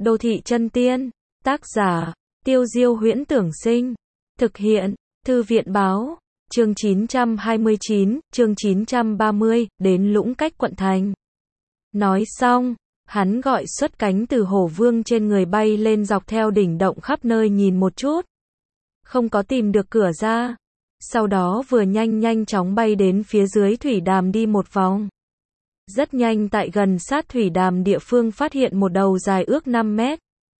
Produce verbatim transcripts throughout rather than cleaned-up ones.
Đô thị chân tiên. Tác giả, Tiêu Diêu Huyễn Tưởng Sinh. Thực hiện, Thư viện Báo. Chương chín trăm hai mươi chín, chương chín trăm ba mươi, đến Lũng Cách quận thành. Nói xong, hắn gọi xuất cánh từ hổ vương trên người bay lên dọc theo đỉnh động khắp nơi nhìn một chút. Không có tìm được cửa ra. Sau đó vừa nhanh nhanh chóng bay đến phía dưới thủy đàm đi một vòng. Rất nhanh tại gần sát thủy đàm địa phương phát hiện một đầu dài ước năm mét.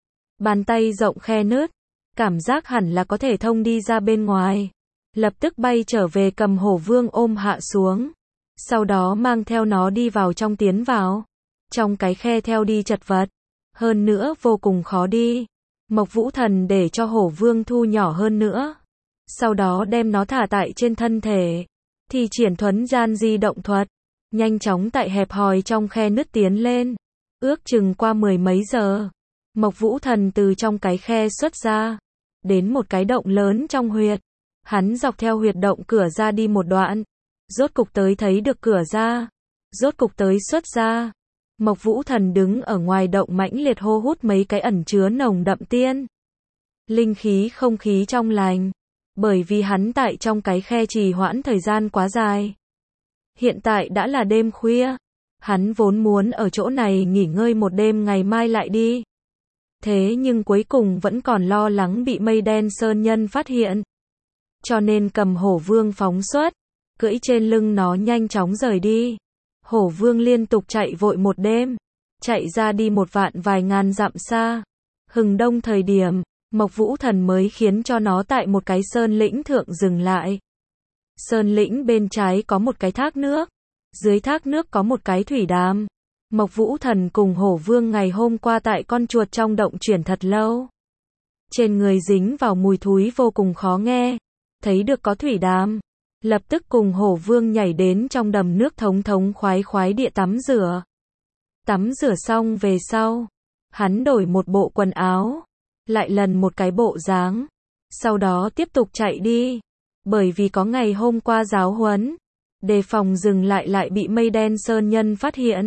Bàn tay rộng khe nứt. Cảm giác hẳn là có thể thông đi ra bên ngoài. Lập tức bay trở về cầm hổ vương ôm hạ xuống. Sau đó mang theo nó đi vào trong tiến vào. Trong cái khe theo đi chật vật. Hơn nữa vô cùng khó đi. Mộc Vũ Thần để cho hổ vương thu nhỏ hơn nữa. Sau đó đem nó thả tại trên thân thể. Thì triển thuấn gian di động thuật. Nhanh chóng tại hẹp hòi trong khe nứt tiến lên. Ước chừng qua mười mấy giờ. Mộc Vũ Thần từ trong cái khe xuất ra. Đến một cái động lớn trong huyệt. Hắn dọc theo huyệt động cửa ra đi một đoạn. Rốt cục tới thấy được cửa ra. Rốt cục tới xuất ra. Mộc Vũ Thần đứng ở ngoài động mãnh liệt hô hút mấy cái ẩn chứa nồng đậm tiên. Linh khí không khí trong lành. Bởi vì hắn tại trong cái khe trì hoãn thời gian quá dài. Hiện tại đã là đêm khuya. Hắn vốn muốn ở chỗ này nghỉ ngơi một đêm ngày mai lại đi. Thế nhưng cuối cùng vẫn còn lo lắng bị mây đen sơn nhân phát hiện. Cho nên cầm hổ vương phóng xuất. Cưỡi trên lưng nó nhanh chóng rời đi. Hổ vương liên tục chạy vội một đêm. Chạy ra đi một vạn vài ngàn dặm xa. Hừng đông thời điểm, Mộc Vũ Thần mới khiến cho nó tại một cái sơn lĩnh thượng dừng lại. Sơn lĩnh bên trái có một cái thác nước. Dưới thác nước có một cái thủy đàm. Mộc Vũ Thần cùng hổ vương ngày hôm qua tại con chuột trong động chuyển thật lâu. Trên người dính vào mùi thúi vô cùng khó nghe. Thấy được có thủy đàm. Lập tức cùng hổ vương nhảy đến trong đầm nước thống thống khoái khoái địa tắm rửa. Tắm rửa xong về sau. Hắn đổi một bộ quần áo. Lại lần một cái bộ dáng. Sau đó tiếp tục chạy đi. Bởi vì có ngày hôm qua giáo huấn. Đề phòng dừng lại lại bị mây đen sơn nhân phát hiện.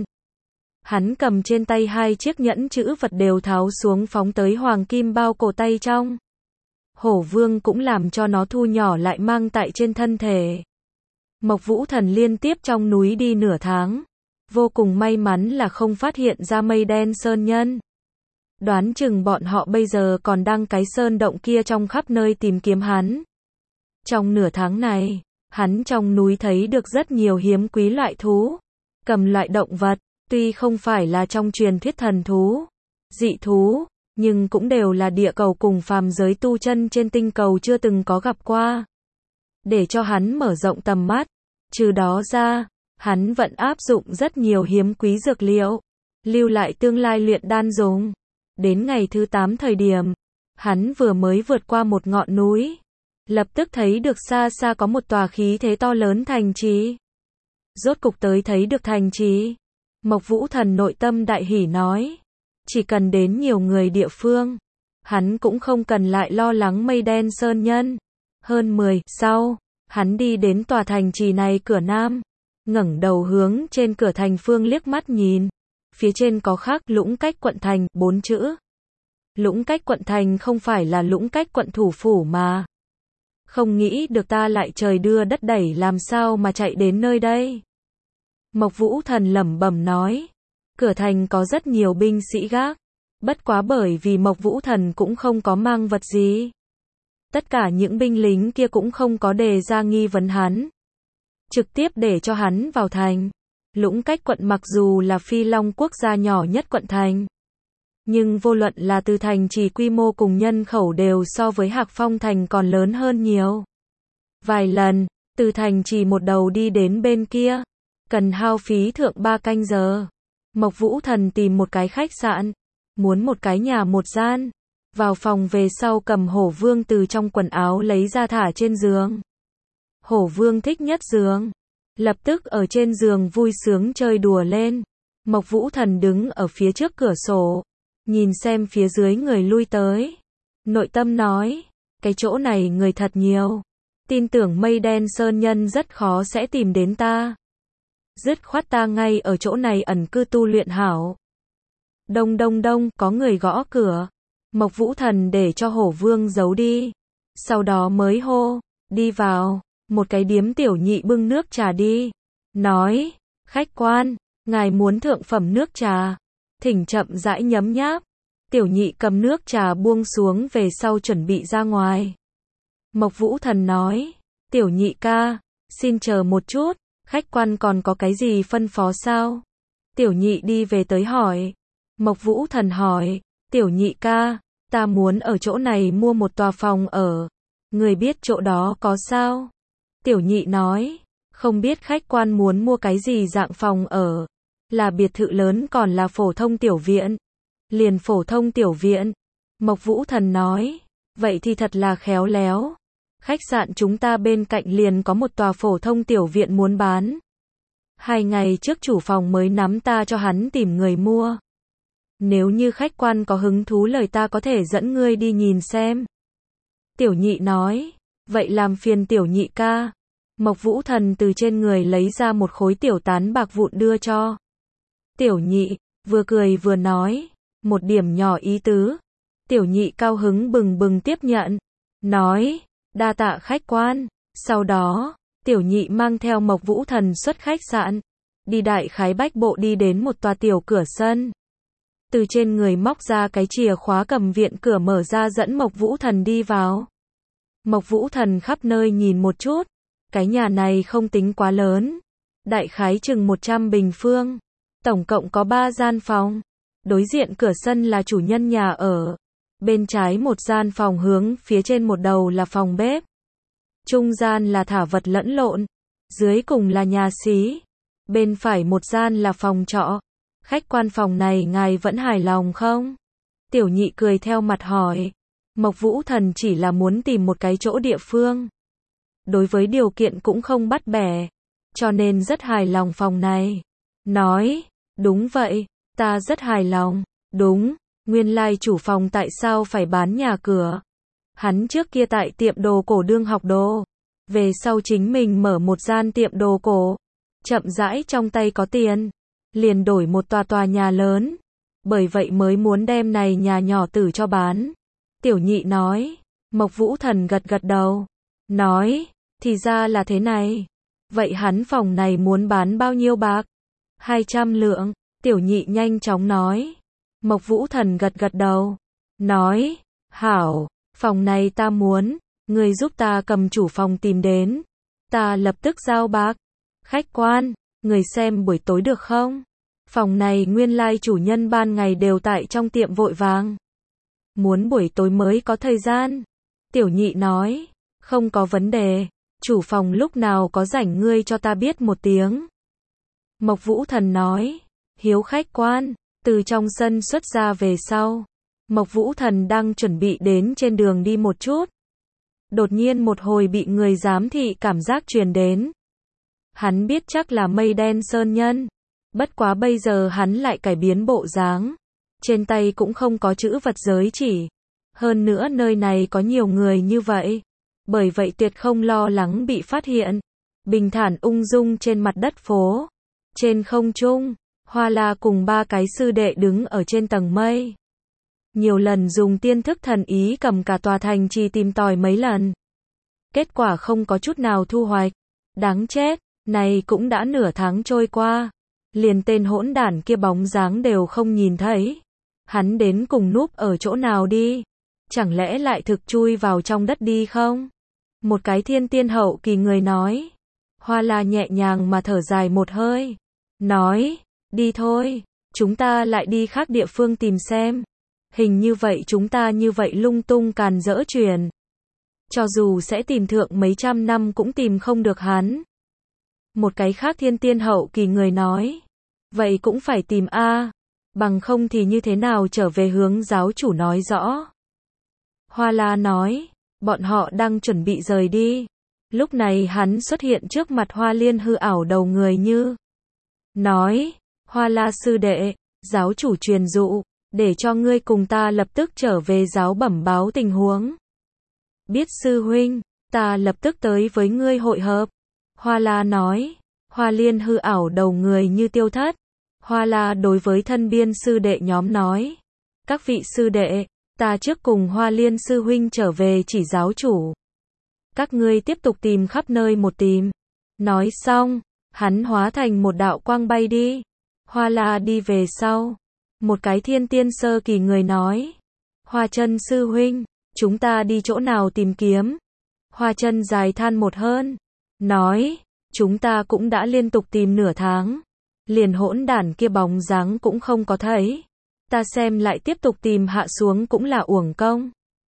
Hắn cầm trên tay hai chiếc nhẫn chữ vật đều tháo xuống phóng tới hoàng kim bao cổ tay trong. Hổ vương cũng làm cho nó thu nhỏ lại mang tại trên thân thể. Mộc Vũ Thần liên tiếp trong núi đi nửa tháng. Vô cùng may mắn là không phát hiện ra mây đen sơn nhân. Đoán chừng bọn họ bây giờ còn đang cái sơn động kia trong khắp nơi tìm kiếm hắn. Trong nửa tháng này, hắn trong núi thấy được rất nhiều hiếm quý loại thú. Cầm loại động vật, tuy không phải là trong truyền thuyết thần thú, dị thú, nhưng cũng đều là địa cầu cùng phàm giới tu chân trên tinh cầu chưa từng có gặp qua. Để cho hắn mở rộng tầm mắt, trừ đó ra, hắn vẫn áp dụng rất nhiều hiếm quý dược liệu, lưu lại tương lai luyện đan dùng. Đến ngày thứ tám thời điểm, hắn vừa mới vượt qua một ngọn núi, lập tức thấy được xa xa có một tòa khí thế to lớn thành trì. Rốt cục tới thấy được thành trì. Mộc Vũ Thần nội tâm đại hỉ nói, chỉ cần đến nhiều người địa phương, hắn cũng không cần lại lo lắng mây đen sơn nhân. Hơn mười sau, hắn đi đến tòa thành trì này cửa nam, ngẩng đầu hướng trên cửa thành phương liếc mắt nhìn, phía trên có khắc Lũng Cách quận thành bốn chữ. Lũng Cách quận thành không phải là Lũng Cách quận thủ phủ mà. Không nghĩ được ta lại trời đưa đất đẩy làm sao mà chạy đến nơi đây. Mộc Vũ Thần lẩm bẩm nói, cửa thành có rất nhiều binh sĩ gác, bất quá bởi vì Mộc Vũ Thần cũng không có mang vật gì. Tất cả những binh lính kia cũng không có đề ra nghi vấn hắn. Trực tiếp để cho hắn vào thành. Lũng Cách quận mặc dù là Phi Long quốc gia nhỏ nhất quận thành. Nhưng vô luận là từ thành trì quy mô cùng nhân khẩu đều so với Hạc Phong thành còn lớn hơn nhiều. Vài lần, từ thành trì một đầu đi đến bên kia. Cần hao phí thượng ba canh giờ. Mộc Vũ Thần tìm một cái khách sạn. Muốn một cái nhà một gian. Vào phòng về sau cầm hổ vương từ trong quần áo lấy ra thả trên giường. Hổ vương thích nhất giường. Lập tức ở trên giường vui sướng chơi đùa lên. Mộc Vũ Thần đứng ở phía trước cửa sổ. Nhìn xem phía dưới người lui tới. Nội tâm nói, cái chỗ này người thật nhiều. Tin tưởng mây đen sơn nhân rất khó sẽ tìm đến ta. Dứt khoát ta ngay ở chỗ này ẩn cư tu luyện hảo. Đông đông đông, có người gõ cửa. Mộc Vũ Thần để cho Hổ Vương giấu đi. Sau đó mới hô, đi vào. Một cái điếm tiểu nhị bưng nước trà đi. Nói, khách quan, ngài muốn thượng phẩm nước trà. Thỉnh chậm rãi nhấm nháp. Tiểu nhị cầm nước trà buông xuống về sau chuẩn bị ra ngoài. Mộc Vũ Thần nói, tiểu nhị ca, xin chờ một chút, khách quan còn có cái gì phân phó sao? Tiểu nhị đi về tới hỏi. Mộc Vũ Thần hỏi, tiểu nhị ca, ta muốn ở chỗ này mua một tòa phòng ở. Người biết chỗ đó có sao? Tiểu nhị nói, không biết khách quan muốn mua cái gì dạng phòng ở. Là biệt thự lớn còn là phổ thông tiểu viện? Liền phổ thông tiểu viện. Mộc Vũ Thần nói, vậy thì thật là khéo léo. Khách sạn chúng ta bên cạnh liền có một tòa phổ thông tiểu viện muốn bán. Hai ngày trước chủ phòng mới nắm ta cho hắn tìm người mua. Nếu như khách quan có hứng thú lời ta có thể dẫn ngươi đi nhìn xem. Tiểu nhị nói, vậy làm phiền tiểu nhị ca. Mộc Vũ Thần từ trên người lấy ra một khối tiểu tán bạc vụn đưa cho. Tiểu nhị, vừa cười vừa nói, một điểm nhỏ ý tứ. Tiểu nhị cao hứng bừng bừng tiếp nhận. Nói, đa tạ khách quan. Sau đó, tiểu nhị mang theo Mộc Vũ Thần xuất khách sạn. Đi đại khái bách bộ đi đến một tòa tiểu cửa sân. Từ trên người móc ra cái chìa khóa cầm viện cửa mở ra dẫn Mộc Vũ Thần đi vào. Mộc Vũ Thần khắp nơi nhìn một chút. Cái nhà này không tính quá lớn. Đại khái chừng một trăm bình phương. Tổng cộng có ba gian phòng. Đối diện cửa sân là chủ nhân nhà ở. Bên trái một gian phòng hướng phía trên một đầu là phòng bếp. Trung gian là thả vật lẫn lộn. Dưới cùng là nhà xí. Bên phải một gian là phòng trọ. Khách quan phòng này ngài vẫn hài lòng không? Tiểu nhị cười theo mặt hỏi. Mộc Vũ Thần chỉ là muốn tìm một cái chỗ địa phương. Đối với điều kiện cũng không bắt bẻ. Cho nên rất hài lòng phòng này. Nói, đúng vậy, ta rất hài lòng. Đúng, nguyên lai chủ phòng tại sao phải bán nhà cửa. Hắn trước kia tại tiệm đồ cổ đương học đồ. Về sau chính mình mở một gian tiệm đồ cổ. Chậm rãi trong tay có tiền. Liền đổi một tòa tòa nhà lớn. Bởi vậy mới muốn đem này nhà nhỏ tử cho bán. Tiểu nhị nói. Mộc Vũ Thần gật gật đầu. Nói, thì ra là thế này. Vậy hắn phòng này muốn bán bao nhiêu bạc? hai trăm lượng. Tiểu nhị nhanh chóng nói. Mộc Vũ Thần gật gật đầu. Nói, hảo, phòng này ta muốn. Người giúp ta cầm chủ phòng tìm đến. Ta lập tức giao bạc. Khách quan, người xem buổi tối được không? Phòng này nguyên lai chủ nhân ban ngày đều tại trong tiệm vội vàng. Muốn buổi tối mới có thời gian. Tiểu nhị nói, không có vấn đề. Chủ phòng lúc nào có rảnh ngươi cho ta biết một tiếng. Mộc Vũ Thần nói, hiếu khách quan, từ trong sân xuất ra về sau. Mộc Vũ Thần đang chuẩn bị đến trên đường đi một chút. Đột nhiên một hồi bị người giám thị cảm giác truyền đến. Hắn biết chắc là Mây Đen Sơn Nhân. Bất quá bây giờ hắn lại cải biến bộ dáng. Trên tay cũng không có chữ vật giới chỉ. Hơn nữa nơi này có nhiều người như vậy. Bởi vậy tuyệt không lo lắng bị phát hiện. Bình thản ung dung trên mặt đất phố. Trên không trung, Hoa La cùng ba cái sư đệ đứng ở trên tầng mây. Nhiều lần dùng tiên thức thần ý cầm cả tòa thành trì tìm tòi mấy lần. Kết quả không có chút nào thu hoạch. Đáng chết, này cũng đã nửa tháng trôi qua. Liền tên hỗn đản kia bóng dáng đều không nhìn thấy. Hắn đến cùng núp ở chỗ nào đi? Chẳng lẽ lại thực chui vào trong đất đi không? Một cái thiên tiên hậu kỳ người nói. Hoa La nhẹ nhàng mà thở dài một hơi. Nói, đi thôi, chúng ta lại đi khác địa phương tìm xem. Hình như vậy chúng ta như vậy lung tung càn rỡ truyền. Cho dù sẽ tìm thượng mấy trăm năm cũng tìm không được hắn. Một cái khác thiên tiên hậu kỳ người nói. Vậy cũng phải tìm a, bằng không thì như thế nào trở về hướng giáo chủ nói rõ. Hoa La nói, bọn họ đang chuẩn bị rời đi. Lúc này hắn xuất hiện trước mặt Hoa Liên hư ảo đầu người như. Nói, Hoa La sư đệ, giáo chủ truyền dụ, để cho ngươi cùng ta lập tức trở về giáo bẩm báo tình huống. Biết sư huynh, ta lập tức tới với ngươi hội hợp. Hoa La nói, Hoa Liên hư ảo đầu người như tiêu thất. Hoa La đối với thân biên sư đệ nhóm nói. Các vị sư đệ, ta trước cùng Hoa Liên sư huynh trở về chỉ giáo chủ. Các ngươi tiếp tục tìm khắp nơi một tìm. Nói xong, hắn hóa thành một đạo quang bay đi. Hoa La đi về sau. Một cái thiên tiên sơ kỳ người nói. Hoa Chân sư huynh, chúng ta đi chỗ nào tìm kiếm? Hoa Chân dài than một hơn. Nói, chúng ta cũng đã liên tục tìm nửa tháng. Liền hỗn đản kia bóng dáng cũng không có thấy. Ta xem lại tiếp tục tìm hạ xuống cũng là uổng công.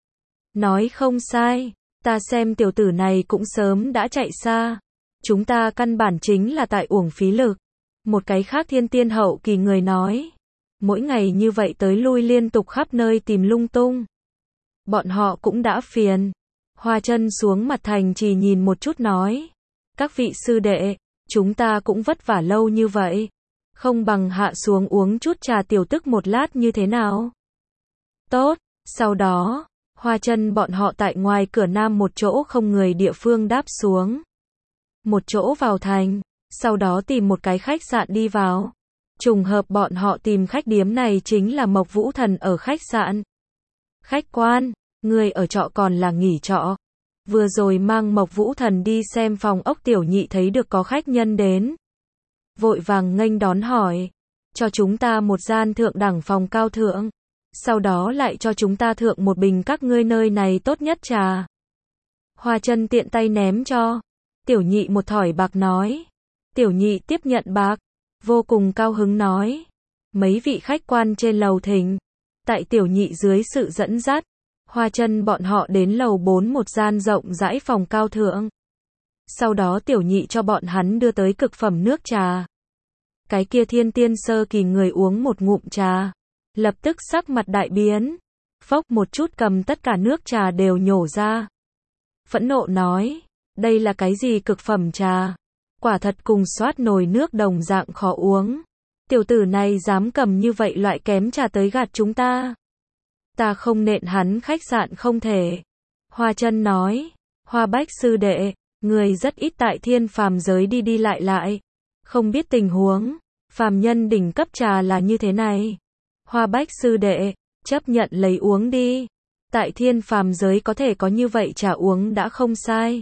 Nói không sai, ta xem tiểu tử này cũng sớm đã chạy xa. Chúng ta căn bản chính là tại uổng phí lực. Một cái khác thiên tiên hậu kỳ người nói. Mỗi ngày như vậy tới lui liên tục khắp nơi tìm lung tung. Bọn họ cũng đã phiền. Hoa Chân xuống mặt thành chỉ nhìn một chút nói. Các vị sư đệ, chúng ta cũng vất vả lâu như vậy. Không bằng hạ xuống uống chút trà tiểu tức một lát như thế nào? Tốt, sau đó, Hoa Chân bọn họ tại ngoài cửa nam một chỗ không người địa phương đáp xuống. Một chỗ vào thành, sau đó tìm một cái khách sạn đi vào. Trùng hợp bọn họ tìm khách điếm này chính là Mộc Vũ Thần ở khách sạn. Khách quan, người ở trọ còn là nghỉ trọ. Vừa rồi mang Mộc Vũ Thần đi xem phòng ốc tiểu nhị thấy được có khách nhân đến. Vội vàng nghênh đón hỏi. Cho chúng ta một gian thượng đẳng phòng cao thượng. Sau đó lại cho chúng ta thượng một bình các ngươi nơi này tốt nhất trà. Hoa Chân tiện tay ném cho. Tiểu nhị một thỏi bạc nói. Tiểu nhị tiếp nhận bạc. Vô cùng cao hứng nói. Mấy vị khách quan trên lầu thỉnh. Tại tiểu nhị dưới sự dẫn dắt. Hoa Chân bọn họ đến lầu bốn một gian rộng rãi phòng cao thượng. Sau đó tiểu nhị cho bọn hắn đưa tới cực phẩm nước trà. Cái kia thiên tiên sơ kỳ người uống một ngụm trà. Lập tức sắc mặt đại biến. Phốc một chút cầm tất cả nước trà đều nhổ ra. Phẫn nộ nói. Đây là cái gì cực phẩm trà? Quả thật cùng xoát nồi nước đồng dạng khó uống. Tiểu tử này dám cầm như vậy loại kém trà tới gạt chúng ta. Ta không nện hắn khách sạn không thể. Hoa Chân nói. Hoa Bách sư đệ, người rất ít tại thiên phàm giới đi đi lại lại. Không biết tình huống. Phàm nhân đỉnh cấp trà là như thế này. Hoa Bách sư đệ, chấp nhận lấy uống đi. Tại thiên phàm giới có thể có như vậy trà uống đã không sai.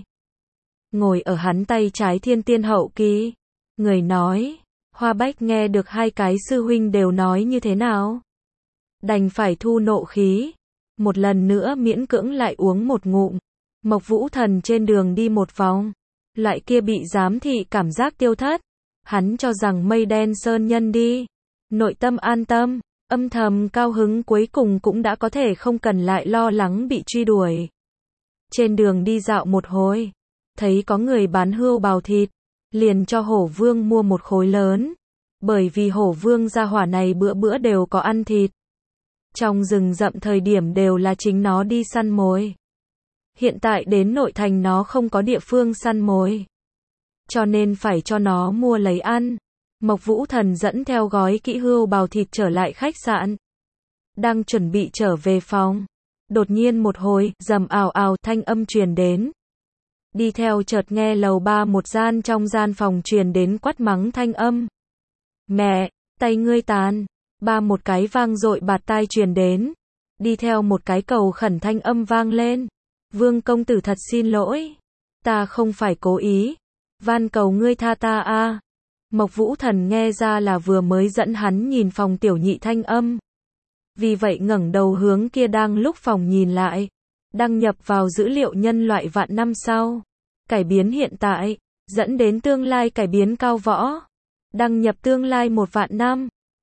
Ngồi ở hắn tay trái thiên tiên hậu kỳ. Người nói. Hoa Bách nghe được hai cái sư huynh đều nói như thế nào. Đành phải thu nộ khí. Một lần nữa miễn cưỡng lại uống một ngụm. Mộc Vũ Thần trên đường đi một vòng. Loại kia bị giám thị cảm giác tiêu thất. Hắn cho rằng mây đen sơn nhân đi. Nội tâm an tâm. Âm thầm cao hứng cuối cùng cũng đã có thể không cần lại lo lắng bị truy đuổi. Trên đường đi dạo một hồi. Thấy có người bán hươu bào thịt. Liền cho Hổ Vương mua một khối lớn. Bởi vì Hổ Vương gia hỏa này bữa bữa đều có ăn thịt. Trong rừng rậm thời điểm đều là chính nó đi săn mồi. Hiện tại đến nội thành nó không có địa phương săn mồi. Cho nên phải cho nó mua lấy ăn. Mộc Vũ Thần dẫn theo gói kỹ hươu bào thịt trở lại khách sạn. Đang chuẩn bị trở về phòng. Đột nhiên một hồi, rầm ào ào thanh âm truyền đến. Đi theo chợt nghe lầu ba một gian trong gian phòng truyền đến quát mắng thanh âm. Mẹ, tay ngươi tàn. Ba một cái vang dội bạt tai truyền đến. Đi theo một cái cầu khẩn thanh âm vang lên. Vương công tử thật xin lỗi. Ta không phải cố ý. Van cầu ngươi tha ta a. Mộc Vũ Thần nghe ra là vừa mới dẫn hắn nhìn phòng tiểu nhị thanh âm. Vì vậy ngẩng đầu hướng kia đang lúc phòng nhìn lại. Đăng nhập vào dữ liệu nhân loại vạn năm sau. Cải biến hiện tại. Dẫn đến tương lai cải biến cao võ. Đăng nhập tương lai một vạn năm.